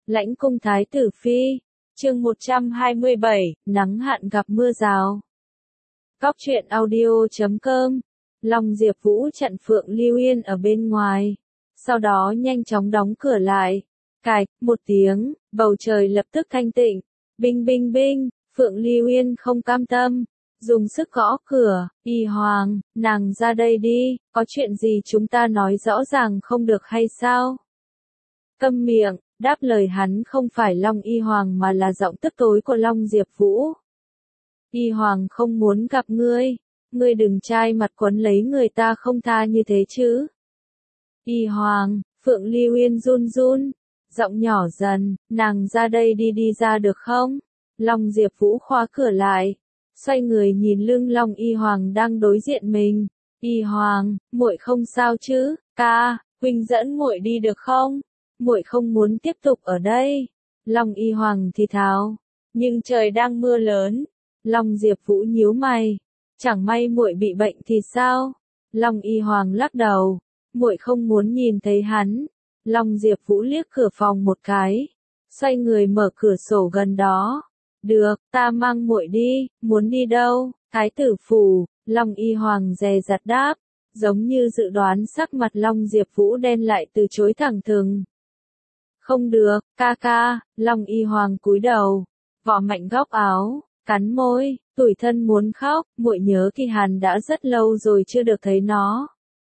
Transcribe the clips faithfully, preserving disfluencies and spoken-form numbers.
Lãnh cung thái tử phi, chương một trăm hai mươi bảy, nắng hạn gặp mưa rào. Góc truyện audio chấm com, Long Diệp Vũ chặn Phượng Lưu Yên ở bên ngoài, sau đó nhanh chóng đóng cửa lại. Cạch, một tiếng, bầu trời lập tức thanh tịnh. Binh binh binh, Phượng Lưu Yên không cam tâm, dùng sức gõ cửa. Y Hoàng, nàng ra đây đi, có chuyện gì chúng ta nói rõ ràng không được hay sao? Câm miệng. Đáp lời hắn không phải Long Y Hoàng mà là giọng tức tối của Long Diệp Vũ. Y Hoàng không muốn gặp ngươi, ngươi đừng chai mặt quấn lấy người ta không tha như thế chứ. Y Hoàng, Phượng Lưu Yên run run, giọng nhỏ dần, nàng ra đây đi đi ra được không? Long Diệp Vũ khóa cửa lại, xoay người nhìn lưng Long Y Hoàng đang đối diện mình. Y Hoàng, muội không sao chứ? Ca, huynh dẫn muội đi được không? Muội không muốn tiếp tục ở đây. Long Y Hoàng thì thào, nhưng trời đang mưa lớn. Long Diệp Vũ nhíu mày, chẳng may muội bị bệnh thì sao? Long Y Hoàng lắc đầu, muội không muốn nhìn thấy hắn. Long Diệp Vũ liếc cửa phòng một cái, xoay người mở cửa sổ gần đó. Được, ta mang muội đi. Muốn đi đâu? Thái tử phủ. Long Y Hoàng dè dặt đáp, giống như dự đoán sắc mặt Long Diệp Vũ đen lại từ chối thẳng thừng. Không được, ca ca. Long Y Hoàng cúi đầu, vò mạnh góc áo, cắn môi, tủi thân muốn khóc. Muội nhớ Kỳ Hàn đã rất lâu rồi chưa được thấy nó.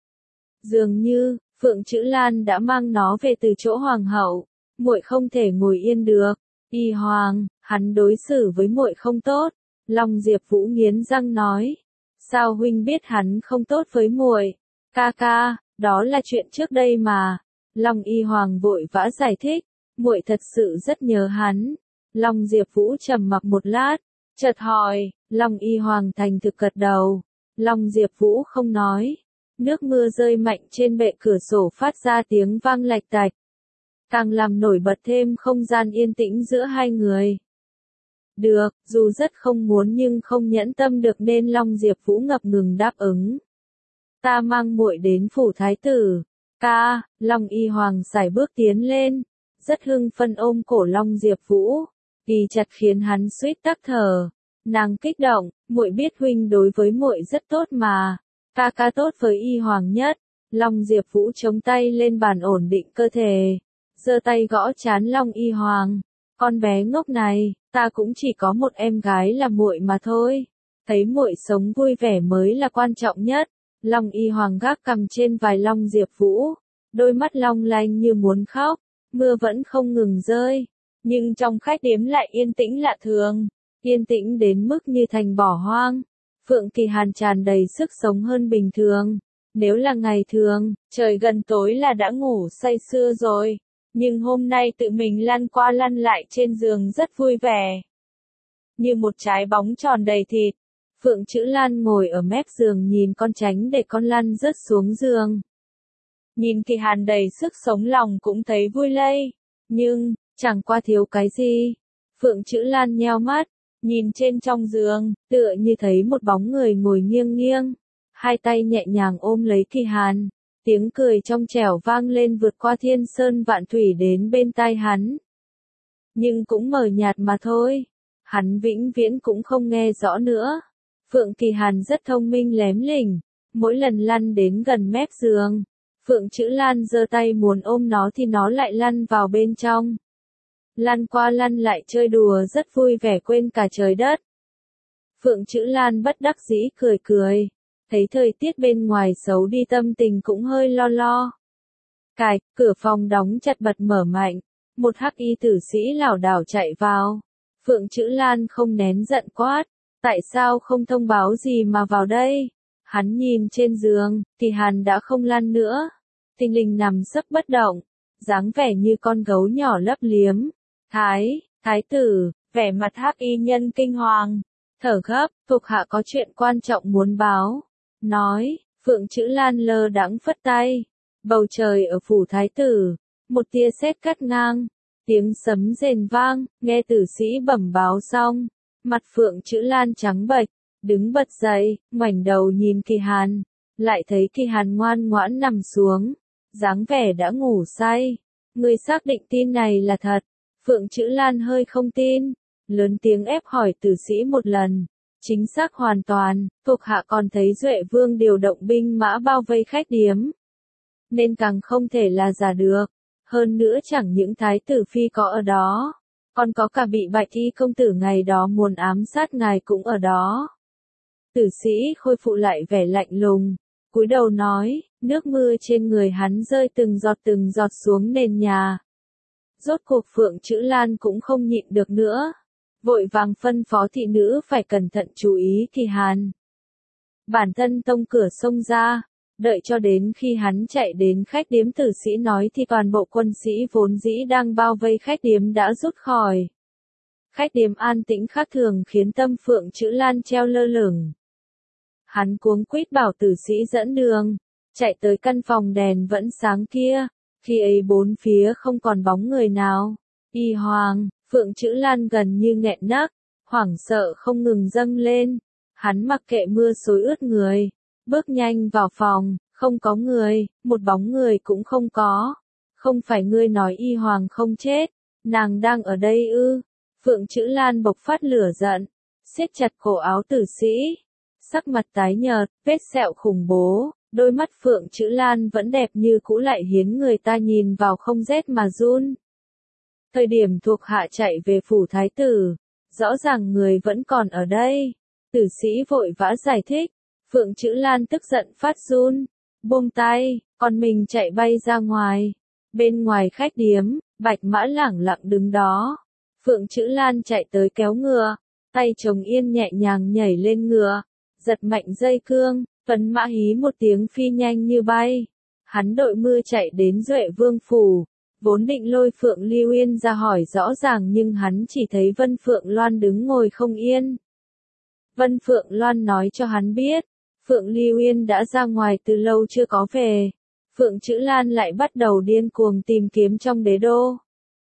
Dường như Phượng Chữ Lan đã mang nó về từ chỗ hoàng hậu. Muội không thể ngồi yên được. Y Hoàng, hắn đối xử với muội không tốt. Long Diệp Vũ nghiến răng nói. Sao huynh biết hắn không tốt với muội? Ca ca, đó là chuyện trước đây mà. Long Y Hoàng vội vã giải thích, muội thật sự rất nhớ hắn. Long Diệp Vũ trầm mặc một lát, chợt hỏi. Long Y Hoàng thành thực gật đầu. Long Diệp Vũ không nói. Nước mưa rơi mạnh trên bệ cửa sổ phát ra tiếng vang lạch tạch, càng làm nổi bật thêm không gian yên tĩnh giữa hai người. Được, dù rất không muốn nhưng không nhẫn tâm được nên Long Diệp Vũ ngập ngừng đáp ứng. Ta mang muội đến phủ thái tử. Ca, Long Y Hoàng sải bước tiến lên, rất hưng phấn ôm cổ Long Diệp Vũ, kỳ chặt khiến hắn suýt tắc thở. Nàng kích động, muội biết huynh đối với muội rất tốt mà. Ca ca tốt với Y Hoàng nhất. Long Diệp Vũ chống tay lên bàn ổn định cơ thể, giơ tay gõ trán Long Y Hoàng. Con bé ngốc này, ta cũng chỉ có một em gái là muội mà thôi. Thấy muội sống vui vẻ mới là quan trọng nhất. Long Y Hoàng gác cằm trên vai Long Diệp Vũ, đôi mắt long lanh như muốn khóc. Mưa vẫn không ngừng rơi, nhưng trong khách điếm lại yên tĩnh lạ thường, yên tĩnh đến mức như thành bỏ hoang. Phượng Kỳ Hàn tràn đầy sức sống hơn bình thường. Nếu là ngày thường, trời gần tối là đã ngủ say sưa rồi, nhưng hôm nay tự mình lăn qua lăn lại trên giường rất vui vẻ, như một trái bóng tròn đầy thịt. Phượng Chữ Lan ngồi ở mép giường nhìn con tránh để con lăn rớt xuống giường. Nhìn Kỳ Hàn đầy sức sống lòng cũng thấy vui lây, nhưng chẳng qua thiếu cái gì. Phượng Chữ Lan nheo mắt, nhìn trên trong giường, tựa như thấy một bóng người ngồi nghiêng nghiêng, hai tay nhẹ nhàng ôm lấy Kỳ Hàn. Tiếng cười trong trẻo vang lên vượt qua thiên sơn vạn thủy đến bên tai hắn. Nhưng cũng mờ nhạt mà thôi, hắn vĩnh viễn cũng không nghe rõ nữa. Phượng Kỳ Hàn rất thông minh lém lỉnh, mỗi lần lăn đến gần mép giường, Phượng Chữ Lan giơ tay muốn ôm nó thì nó lại lăn vào bên trong. Lăn qua lăn lại chơi đùa rất vui vẻ quên cả trời đất. Phượng Chữ Lan bất đắc dĩ cười cười, thấy thời tiết bên ngoài xấu đi tâm tình cũng hơi lo lo. Cạch, cửa phòng đóng chặt bật mở mạnh, một hắc y tử sĩ lảo đảo chạy vào. Phượng Chữ Lan không nén giận quát, tại sao không thông báo gì mà vào đây? Hắn nhìn trên giường, Kỳ Hàn đã không lăn nữa, tinh linh nằm sấp bất động, dáng vẻ như con gấu nhỏ lấp liếm. Thái, thái tử, vẻ mặt hắc y nhân kinh hoàng, thở gấp, thuộc hạ có chuyện quan trọng muốn báo. Nói, Phượng Chữ Lan lơ đãng phất tay. Bầu trời ở phủ thái tử, một tia sét cắt ngang, tiếng sấm rền vang. Nghe tử sĩ bẩm báo xong, mặt Phượng Chữ Lan trắng bệch, đứng bật dậy, ngoảnh đầu nhìn Kỳ Hàn, lại thấy Kỳ Hàn ngoan ngoãn nằm xuống, dáng vẻ đã ngủ say. Ngươi xác định tin này là thật? Phượng Chữ Lan hơi không tin, lớn tiếng ép hỏi tử sĩ một lần. Chính xác hoàn toàn, thuộc hạ còn thấy Duệ Vương điều động binh mã bao vây khách điếm. Nên càng không thể là giả được. Hơn nữa chẳng những thái tử phi có ở đó, còn có cả bị bạch y công tử ngày đó muốn ám sát ngài cũng ở đó. Tử sĩ khôi phục lại vẻ lạnh lùng, cúi đầu nói, nước mưa trên người hắn rơi từng giọt từng giọt xuống nền nhà. Rốt cuộc Phượng Chữ Lan cũng không nhịn được nữa, vội vàng phân phó thị nữ phải cẩn thận chú ý thì Hàn. Bản thân tông cửa xông ra, đợi cho đến khi hắn chạy đến khách điếm tử sĩ nói thì toàn bộ quân sĩ vốn dĩ đang bao vây khách điếm đã rút khỏi. Khách điếm an tĩnh khác thường khiến tâm Phượng Chữ Lan treo lơ lửng. Hắn cuống quýt bảo tử sĩ dẫn đường, chạy tới căn phòng đèn vẫn sáng kia, khi ấy bốn phía không còn bóng người nào. Y Hoàng, Phượng Chữ Lan gần như nghẹn nấc, hoảng sợ không ngừng dâng lên. Hắn mặc kệ mưa xối ướt người, bước nhanh vào phòng, không có người, một bóng người cũng không có. Không phải ngươi nói Y Hoàng không chết, nàng đang ở đây ư? Phượng Chữ Lan bộc phát lửa giận, siết chặt cổ áo tử sĩ, sắc mặt tái nhợt, vết sẹo khủng bố, đôi mắt Phượng Chữ Lan vẫn đẹp như cũ lại khiến người ta nhìn vào không rét mà run. Thời điểm thuộc hạ chạy về phủ thái tử, rõ ràng người vẫn còn ở đây. Tử sĩ vội vã giải thích, Phượng Chữ Lan tức giận phát run, buông tay, còn mình chạy bay ra ngoài. Bên ngoài khách điếm, Bạch Mã lẳng lặng đứng đó. Phượng Chữ Lan chạy tới kéo ngựa, tay chồng yên nhẹ nhàng nhảy lên ngựa, giật mạnh dây cương, Tuấn Mã hí một tiếng phi nhanh như bay. Hắn đội mưa chạy đến Duệ Vương phủ, vốn định lôi Phượng Lưu Yên ra hỏi rõ ràng nhưng hắn chỉ thấy Vân Phượng Loan đứng ngồi không yên. Vân Phượng Loan nói cho hắn biết, Phượng Lưu Yên đã ra ngoài từ lâu chưa có về. Phượng Chữ Lan lại bắt đầu điên cuồng tìm kiếm trong đế đô.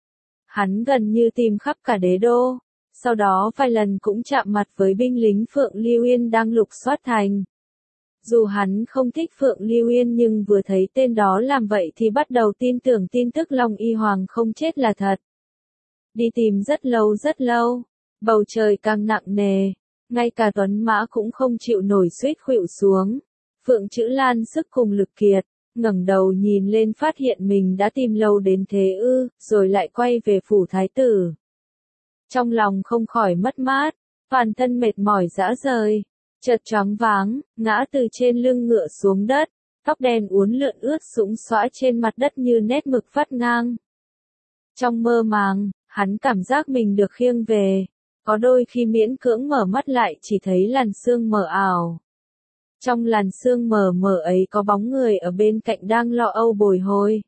Hắn gần như tìm khắp cả đế đô, sau đó vài lần cũng chạm mặt với binh lính Phượng Lưu Yên đang lục soát thành. Dù hắn không thích Phượng Lưu Yên nhưng vừa thấy tên đó làm vậy thì bắt đầu tin tưởng tin tức Long Y Hoàng không chết là thật. Đi tìm rất lâu rất lâu, bầu trời càng nặng nề, ngay cả Tuấn Mã cũng không chịu nổi suýt khuỵu xuống. Phượng Chữ Lan sức cùng lực kiệt, ngẩng đầu nhìn lên phát hiện mình đã tìm lâu đến thế ư, rồi lại quay về phủ thái tử. Trong lòng không khỏi mất mát, toàn thân mệt mỏi rã rời, chợt choáng váng, ngã từ trên lưng ngựa xuống đất, tóc đen uốn lượn ướt sũng xõa trên mặt đất như nét mực vắt ngang. Trong mơ màng, hắn cảm giác mình được khiêng về, có đôi khi miễn cưỡng mở mắt lại chỉ thấy làn sương mờ ảo. Trong làn sương mờ mờ ấy có bóng người ở bên cạnh đang lo âu bồi hồi.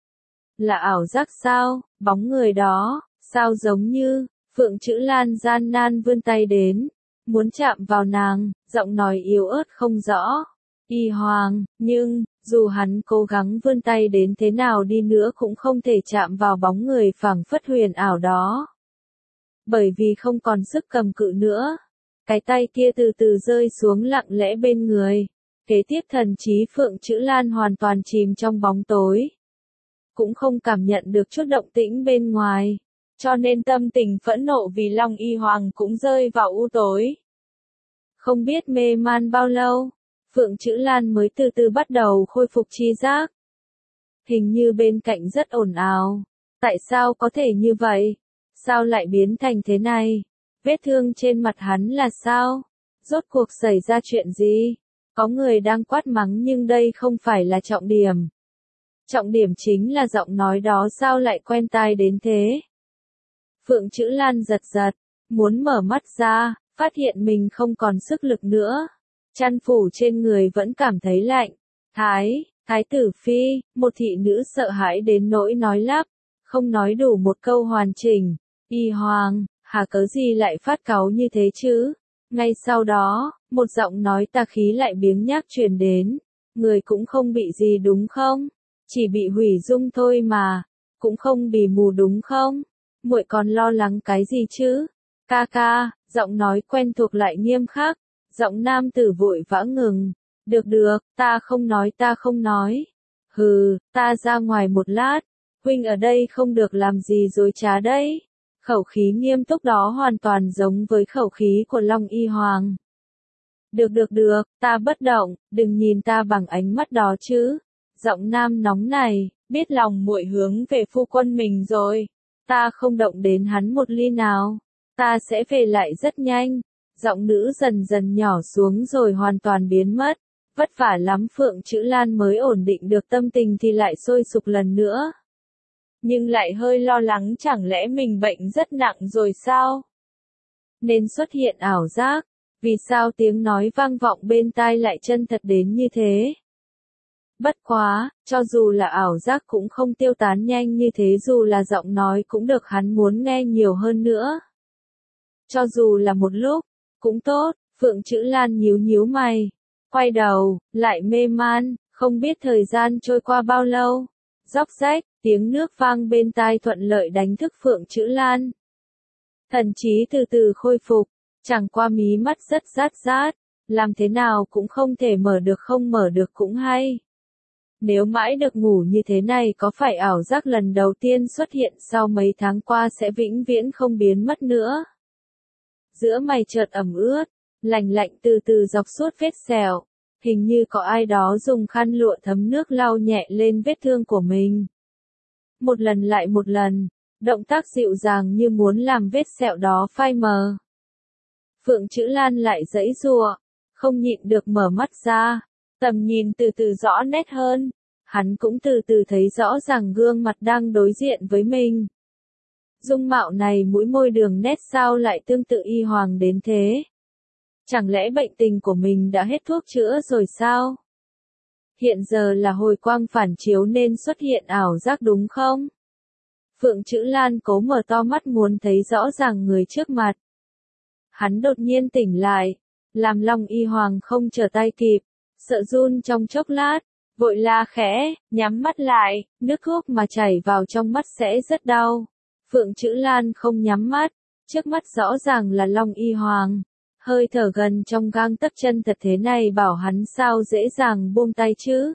Là ảo giác sao, bóng người đó, sao giống như, Phượng Chữ Lan gian nan vươn tay đến, muốn chạm vào nàng, giọng nói yếu ớt không rõ. Y Hoàng, nhưng, dù hắn cố gắng vươn tay đến thế nào đi nữa cũng không thể chạm vào bóng người phảng phất huyền ảo đó. Bởi vì không còn sức cầm cự nữa. Cái tay kia từ từ rơi xuống lặng lẽ bên người. Kế tiếp thần trí Phượng Chữ Lan hoàn toàn chìm trong bóng tối. Cũng không cảm nhận được chút động tĩnh bên ngoài. Cho nên tâm tình phẫn nộ vì Long Y Hoàng cũng rơi vào u tối. Không biết mê man bao lâu, Phượng Chữ Lan mới từ từ bắt đầu khôi phục tri giác. Hình như bên cạnh rất ồn ào. Tại sao có thể như vậy? Sao lại biến thành thế này? Vết thương trên mặt hắn là sao? Rốt cuộc xảy ra chuyện gì? Có người đang quát mắng nhưng đây không phải là trọng điểm. Trọng điểm chính là giọng nói đó sao lại quen tai đến thế? Phượng Chữ Lan giật giật, muốn mở mắt ra, phát hiện mình không còn sức lực nữa. Chăn phủ trên người vẫn cảm thấy lạnh. Thái, Thái tử phi, một thị nữ sợ hãi đến nỗi nói lắp, không nói đủ một câu hoàn chỉnh. Y Hoàng, hà cớ gì lại phát cáu như thế chứ? Ngay sau đó, một giọng nói tà khí lại biếng nhác truyền đến. Người cũng không bị gì đúng không? Chỉ bị hủy dung thôi mà. Cũng không bị mù đúng không? Muội còn lo lắng cái gì chứ? Ca ca, giọng nói quen thuộc lại nghiêm khắc. Giọng nam tử vội vã ngừng. Được được, ta không nói ta không nói. Hừ, ta ra ngoài một lát. huynh ở đây không được làm gì dối trá đấy. Khẩu khí nghiêm túc đó hoàn toàn giống với khẩu khí của Long Y Hoàng. Được được được, ta bất động, đừng nhìn ta bằng ánh mắt đó chứ. Giọng nam nóng này, biết lòng muội hướng về phu quân mình rồi. Ta không động đến hắn một ly nào. Ta sẽ về lại rất nhanh. Giọng nữ dần dần nhỏ xuống rồi hoàn toàn biến mất. Vất vả lắm Phượng Chữ Lan mới ổn định được tâm tình thì lại sôi sục lần nữa. Nhưng lại hơi lo lắng chẳng lẽ mình bệnh rất nặng rồi sao? Nên xuất hiện ảo giác. Vì sao tiếng nói vang vọng bên tai lại chân thật đến như thế? Bất quá, cho dù là ảo giác cũng không tiêu tán nhanh như thế, dù là giọng nói cũng được, hắn muốn nghe nhiều hơn nữa. Cho dù là một lúc, cũng tốt. Phượng Chữ Lan nhíu nhíu mày, quay đầu, lại mê man, không biết thời gian trôi qua bao lâu. Róc rách, tiếng nước vang bên tai thuận lợi đánh thức Phượng Chữ Lan. Thần trí từ từ khôi phục, chẳng qua mí mắt rất rát rát, làm thế nào cũng không thể mở được, không mở được cũng hay. Nếu mãi được ngủ như thế này có phải ảo giác lần đầu tiên xuất hiện sau mấy tháng qua sẽ vĩnh viễn không biến mất nữa. Giữa mày chợt ẩm ướt, lạnh lạnh từ từ dọc suốt vết sẹo, hình như có ai đó dùng khăn lụa thấm nước lau nhẹ lên vết thương của mình. Một lần lại một lần, động tác dịu dàng như muốn làm vết sẹo đó phai mờ. Phượng Chữ Lan lại giãy giụa, không nhịn được mở mắt ra, tầm nhìn từ từ rõ nét hơn, hắn cũng từ từ thấy rõ ràng gương mặt đang đối diện với mình. Dung mạo này, mũi môi đường nét sao lại tương tự Y Hoàng đến thế? Chẳng lẽ bệnh tình của mình đã hết thuốc chữa rồi sao? Hiện giờ là hồi quang phản chiếu nên xuất hiện ảo giác đúng không? Phượng Chữ Lan cố mở to mắt muốn thấy rõ ràng người trước mặt. Hắn đột nhiên tỉnh lại, làm Long Y Hoàng không trở tay kịp, sợ run trong chốc lát, vội la khẽ, nhắm mắt lại, nước thuốc mà chảy vào trong mắt sẽ rất đau. Phượng Chữ Lan không nhắm mắt, trước mắt rõ ràng là Long Y Hoàng. Hơi thở gần trong gang tấc chân thật thế này bảo hắn sao dễ dàng buông tay chứ.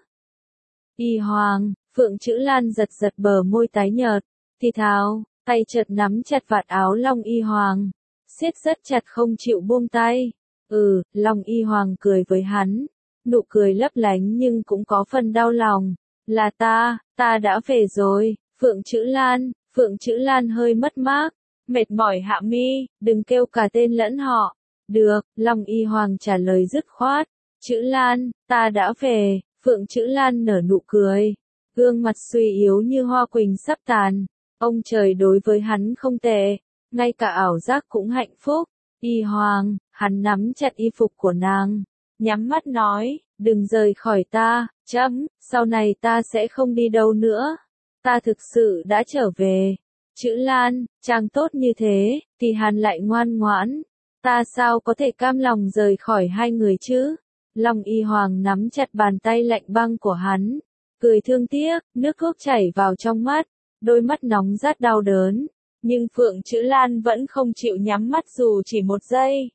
Y Hoàng, Phượng Chữ Lan giật giật bờ môi tái nhợt, thì thào, tay chợt nắm chặt vạt áo Long Y Hoàng, siết rất chặt không chịu buông tay. Ừ, Long Y Hoàng cười với hắn, nụ cười lấp lánh nhưng cũng có phần đau lòng. Là ta, ta đã về rồi. Phượng Chữ Lan, Phượng Chữ Lan hơi mất mát, mệt mỏi hạ mi, đừng kêu cả tên lẫn họ. Được, Long Y Hoàng trả lời dứt khoát. Chữ Lan, ta đã về. Phượng Chữ Lan nở nụ cười, gương mặt suy yếu như hoa quỳnh sắp tàn. Ông trời đối với hắn không tệ, ngay cả ảo giác cũng hạnh phúc. Y Hoàng, hắn nắm chặt y phục của nàng, nhắm mắt nói, đừng rời khỏi ta, chấm, sau này ta sẽ không đi đâu nữa. Ta thực sự đã trở về. Chữ Lan, chàng tốt như thế, thì hắn lại ngoan ngoãn. Ta sao có thể cam lòng rời khỏi hai người chứ? Long Y Hoàng nắm chặt bàn tay lạnh băng của hắn, cười thương tiếc, nước thuốc chảy vào trong mắt, đôi mắt nóng rát đau đớn. Nhưng Phượng Chữ Lan vẫn không chịu nhắm mắt dù chỉ một giây.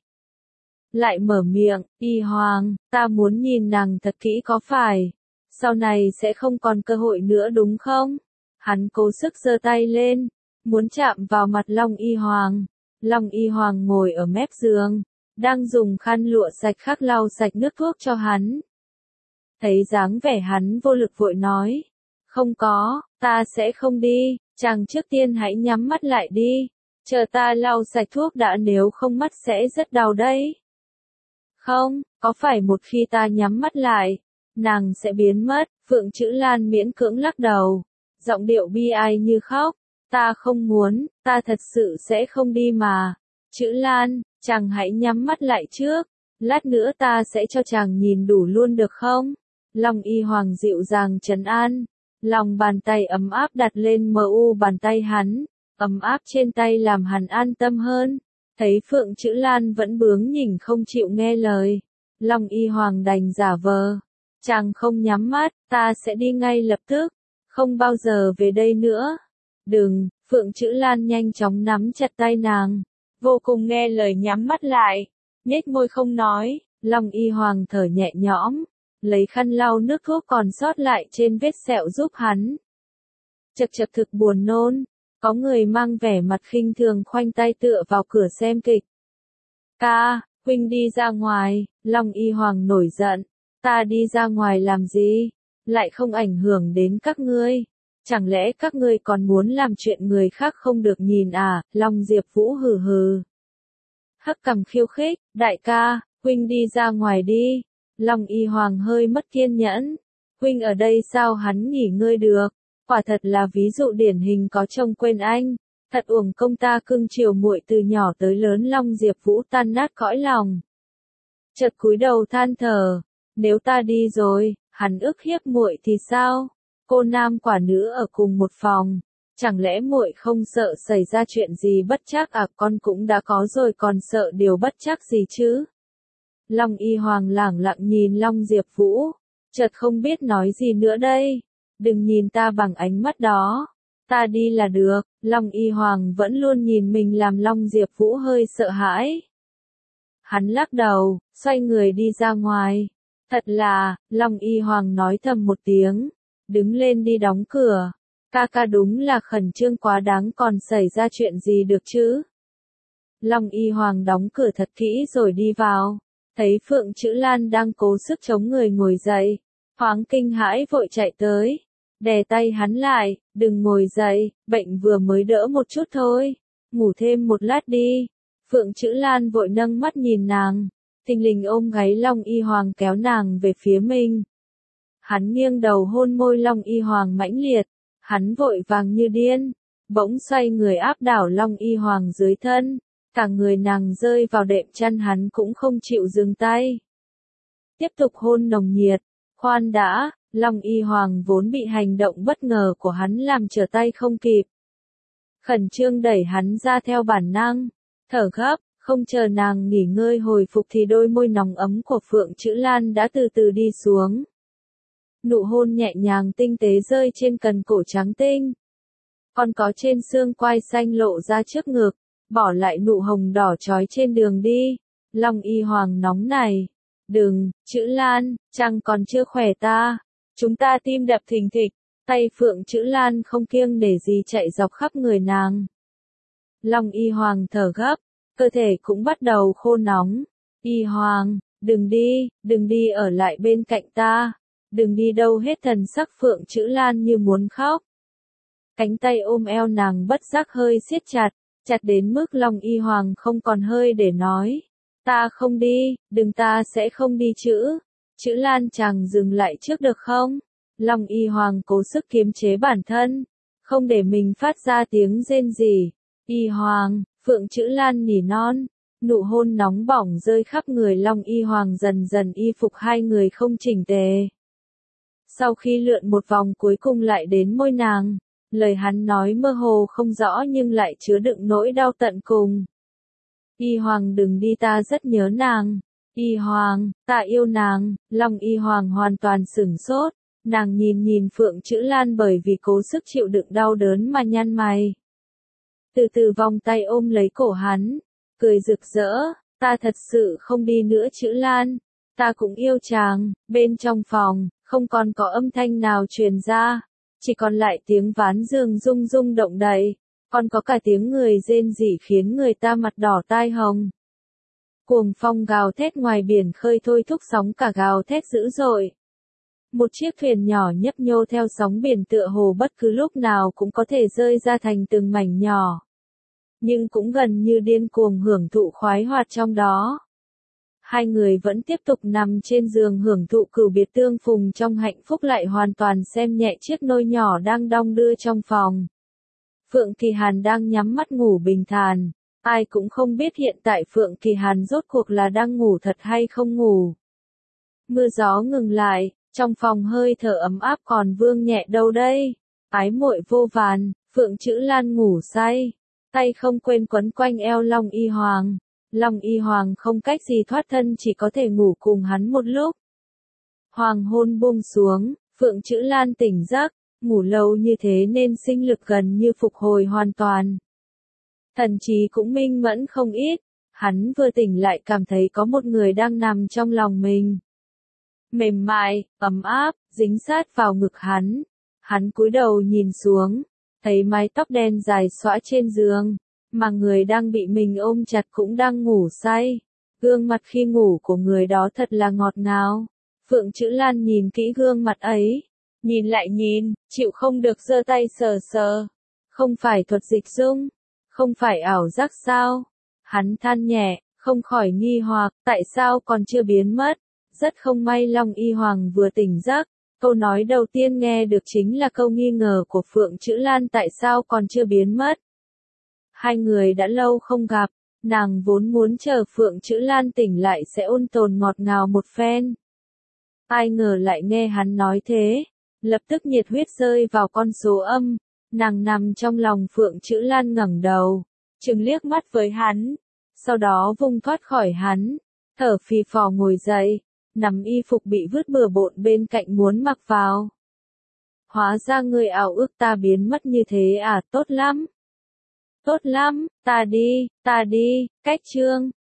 Lại mở miệng, Y Hoàng, ta muốn nhìn nàng thật kỹ có phải? Sau này sẽ không còn cơ hội nữa đúng không? Hắn cố sức giơ tay lên, muốn chạm vào mặt Long Y Hoàng. Long Y Hoàng ngồi ở mép giường, đang dùng khăn lụa sạch khắc lau sạch nước thuốc cho hắn. Thấy dáng vẻ hắn vô lực vội nói, không có, ta sẽ không đi, chàng trước tiên hãy nhắm mắt lại đi, chờ ta lau sạch thuốc đã, nếu không mắt sẽ rất đau đấy. Không, có phải một khi ta nhắm mắt lại, nàng sẽ biến mất? Phượng Chữ Lan miễn cưỡng lắc đầu, giọng điệu bi ai như khóc. Ta không muốn, ta thật sự sẽ không đi mà. Chữ Lan, chàng hãy nhắm mắt lại trước, lát nữa ta sẽ cho chàng nhìn đủ luôn được không? Long Y Hoàng dịu dàng trấn an, lòng bàn tay ấm áp đặt lên mờ u bàn tay hắn, ấm áp trên tay làm hắn an tâm hơn. Thấy Phượng Chữ Lan vẫn bướng nhỉnh không chịu nghe lời, Long Y Hoàng đành giả vờ, chàng không nhắm mắt, ta sẽ đi ngay lập tức, không bao giờ về đây nữa. Đừng, Phượng Chữ Lan nhanh chóng nắm chặt tay nàng, vô cùng nghe lời nhắm mắt lại, nhếch môi không nói. Long Y Hoàng thở nhẹ nhõm, lấy khăn lau nước thuốc còn sót lại trên vết sẹo giúp hắn. Chật chật thực buồn nôn. Có người mang vẻ mặt khinh thường khoanh tay tựa vào cửa xem kịch. Ca, huynh đi ra ngoài, Long Y Hoàng nổi giận. Ta đi ra ngoài làm gì? Lại không ảnh hưởng đến các ngươi. Chẳng lẽ các ngươi còn muốn làm chuyện người khác không được nhìn à? Long Diệp Vũ hừ hừ. Hất cằm khiêu khích, đại ca, huynh đi ra ngoài đi. Long Y Hoàng hơi mất kiên nhẫn. Huynh ở đây sao hắn nghỉ ngơi được? Quả thật là ví dụ điển hình có chồng quên anh. Thật uổng công ta cưng chiều muội từ nhỏ tới lớn. Long Diệp Vũ tan nát cõi lòng. Chợt cúi đầu than thở, nếu ta đi rồi, hắn ức hiếp muội thì sao? Cô nam quả nữ ở cùng một phòng, chẳng lẽ muội không sợ xảy ra chuyện gì bất trắc à? Con cũng đã có rồi còn sợ điều bất trắc gì chứ? Long Y Hoàng lẳng lặng nhìn Long Diệp Vũ, chợt không biết nói gì nữa đây. Đừng nhìn ta bằng ánh mắt đó, ta đi là được. Long Y Hoàng vẫn luôn nhìn mình làm Long Diệp Vũ hơi sợ hãi. Hắn lắc đầu, xoay người đi ra ngoài. Thật là, Long Y Hoàng nói thầm một tiếng, đứng lên đi đóng cửa. Ca ca đúng là khẩn trương quá đáng, còn xảy ra chuyện gì được chứ? Long Y Hoàng đóng cửa thật kỹ rồi đi vào, thấy Phượng Chữ Lan đang cố sức chống người ngồi dậy, thoáng kinh hãi vội chạy tới, đè tay hắn lại, đừng ngồi dậy, bệnh vừa mới đỡ một chút thôi, ngủ thêm một lát đi. Phượng Chữ Lan vội nâng mắt nhìn nàng, thình lình ôm gáy Long Y Hoàng kéo nàng về phía mình. Hắn nghiêng đầu hôn môi Long Y Hoàng mãnh liệt, hắn vội vàng như điên, bỗng xoay người áp đảo Long Y Hoàng dưới thân, cả người nàng rơi vào đệm chăn hắn cũng không chịu dừng tay. Tiếp tục hôn nồng nhiệt, khoan đã, Long Y Hoàng vốn bị hành động bất ngờ của hắn làm trở tay không kịp. Khẩn trương đẩy hắn ra theo bản năng, thở gấp, không chờ nàng nghỉ ngơi hồi phục thì đôi môi nóng ấm của Phượng Chữ Lan đã từ từ đi xuống. Nụ hôn nhẹ nhàng tinh tế rơi trên cần cổ trắng tinh. Còn có trên xương quai xanh lộ ra trước ngực, bỏ lại nụ hồng đỏ chói trên đường đi. Long Y Hoàng nóng này. Đừng, Chữ Lan, chăng còn chưa khỏe ta. Chúng ta tim đập thình thịch, tay Phượng Chữ Lan không kiêng để gì chạy dọc khắp người nàng. Long Y Hoàng thở gấp, cơ thể cũng bắt đầu khô nóng. Y Hoàng, đừng đi, đừng đi ở lại bên cạnh ta. Đừng đi đâu hết. Thần sắc Phượng Chữ Lan như muốn khóc. Cánh tay ôm eo nàng bất giác hơi siết chặt, chặt đến mức Long Y Hoàng không còn hơi để nói. Ta không đi, đừng, ta sẽ không đi. Chữ, Chữ Lan chàng dừng lại trước được không? Long Y Hoàng cố sức kiềm chế bản thân, không để mình phát ra tiếng rên rỉ. Y Hoàng, Phượng Chữ Lan nỉ non, nụ hôn nóng bỏng rơi khắp người Long Y Hoàng, dần dần y phục hai người không chỉnh tề. Sau khi lượn một vòng cuối cùng lại đến môi nàng, lời hắn nói mơ hồ không rõ nhưng lại chứa đựng nỗi đau tận cùng. Y Hoàng đừng đi, ta rất nhớ nàng. Y Hoàng, ta yêu nàng. Long Y Hoàng hoàn toàn sửng sốt, nàng nhìn nhìn Phượng Chữ Lan bởi vì cố sức chịu đựng đau đớn mà nhăn mày. Từ từ vòng tay ôm lấy cổ hắn, cười rực rỡ, ta thật sự không đi nữa Chữ Lan, ta cũng yêu chàng. Bên trong phòng, không còn có âm thanh nào truyền ra, chỉ còn lại tiếng ván giường rung rung động đậy, còn có cả tiếng người rên rỉ khiến người ta mặt đỏ tai hồng. Cuồng phong gào thét ngoài biển khơi thôi thúc sóng cả gào thét dữ dội. Một chiếc thuyền nhỏ nhấp nhô theo sóng biển tựa hồ bất cứ lúc nào cũng có thể rơi ra thành từng mảnh nhỏ. Nhưng cũng gần như điên cuồng hưởng thụ khoái hoạt trong đó. Hai người vẫn tiếp tục nằm trên giường hưởng thụ cửu biệt tương phùng trong hạnh phúc, lại hoàn toàn xem nhẹ chiếc nôi nhỏ đang đong đưa trong phòng. Phượng Kỳ Hàn đang nhắm mắt ngủ bình thản, ai cũng không biết hiện tại Phượng Kỳ Hàn rốt cuộc là đang ngủ thật hay không ngủ. Mưa gió ngừng lại, trong phòng hơi thở ấm áp còn vương nhẹ đâu đây. Ái muội vô vàn, Phượng Chữ Lan ngủ say, tay không quên quấn quanh eo Long Y Hoàng. Long Y Hoàng không cách gì thoát thân, chỉ có thể ngủ cùng hắn một lúc. Hoàng hôn buông xuống, Phượng Chữ Lan tỉnh giấc, ngủ lâu như thế nên sinh lực gần như phục hồi hoàn toàn. Thần trí cũng minh mẫn không ít, hắn vừa tỉnh lại cảm thấy có một người đang nằm trong lòng mình. Mềm mại, ấm áp, dính sát vào ngực hắn. Hắn cúi đầu nhìn xuống, thấy mái tóc đen dài xõa trên giường, mà người đang bị mình ôm chặt cũng đang ngủ say. Gương mặt khi ngủ của người đó thật là ngọt ngào. Phượng Chữ Lan nhìn kỹ gương mặt ấy, nhìn lại nhìn, chịu không được giơ tay sờ sờ. Không phải thuật dịch dung, không phải ảo giác sao? Hắn than nhẹ, không khỏi nghi hoặc, tại sao còn chưa biến mất? Rất không may Long Y Hoàng vừa tỉnh giấc, câu nói đầu tiên nghe được chính là câu nghi ngờ của Phượng Chữ Lan tại sao còn chưa biến mất. Hai người đã lâu không gặp, nàng vốn muốn chờ Phượng Chữ Lan tỉnh lại sẽ ôn tồn ngọt ngào một phen. Ai ngờ lại nghe hắn nói thế, lập tức nhiệt huyết rơi vào con số âm, nàng nằm trong lòng Phượng Chữ Lan ngẩng đầu, trừng liếc mắt với hắn, sau đó vung thoát khỏi hắn, thở phì phò ngồi dậy, nắm y phục bị vứt bừa bộn bên cạnh muốn mặc vào. Hóa ra người ảo ước ta biến mất như thế à, tốt lắm. Tốt lắm, ta đi, ta đi, cách chương.